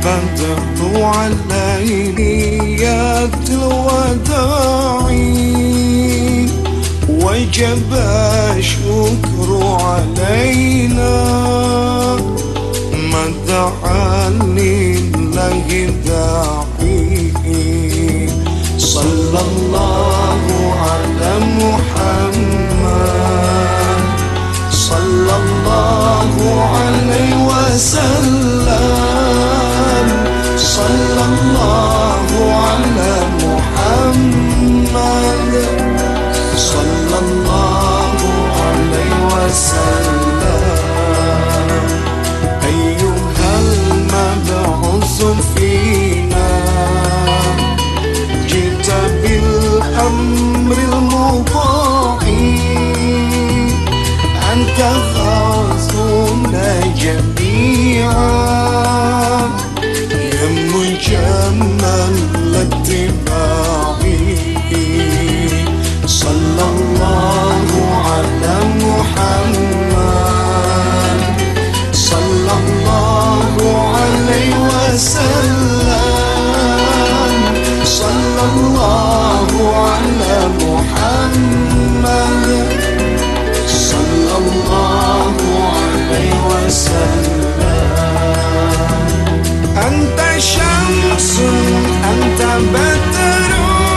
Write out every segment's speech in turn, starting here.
بدأت عليني الوداع وجب الشكر علينا ما دعا لله داعي. صلى الله على محمد صلى الله عليه وسلم صلى الله على محمد صلى الله عليه وسلم. أيها المبعوث فينا جئت بالأمر المطاع أنت غاثنا جميعا يا مجمل الاتباع. صلى الله على محمد صلى الله عليه وسلم صلى الله على محمد صلى الله عليه وسلم. أنت شمس أنت بدر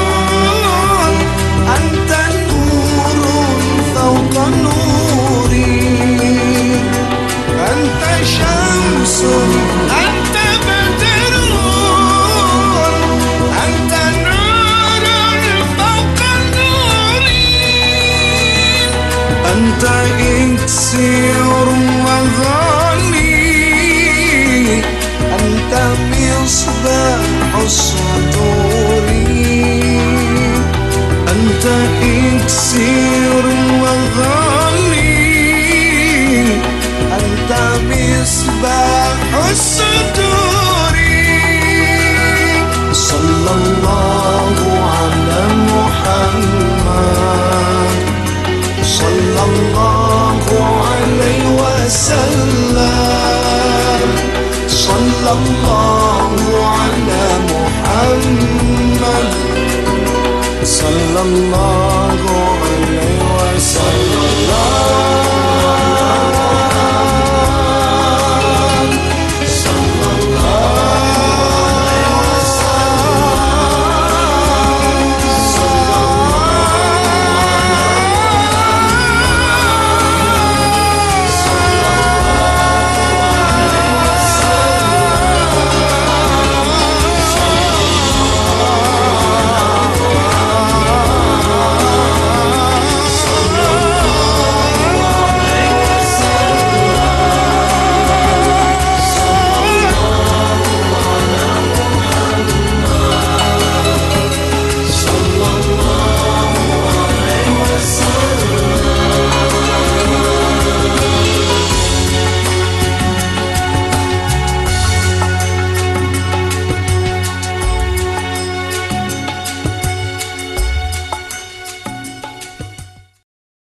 أنت نور فوق نوري. أنت شمس أنت بدر أنت نور فوق نوري. أنت إكسير وغالي أنت مصباح الصدور. أنت إكسير وغالي أنت مصباح الصدور. صلى الله على محمد صلى الله عليه وسلم صلى الله على محمد صلى الله عليه وسلم.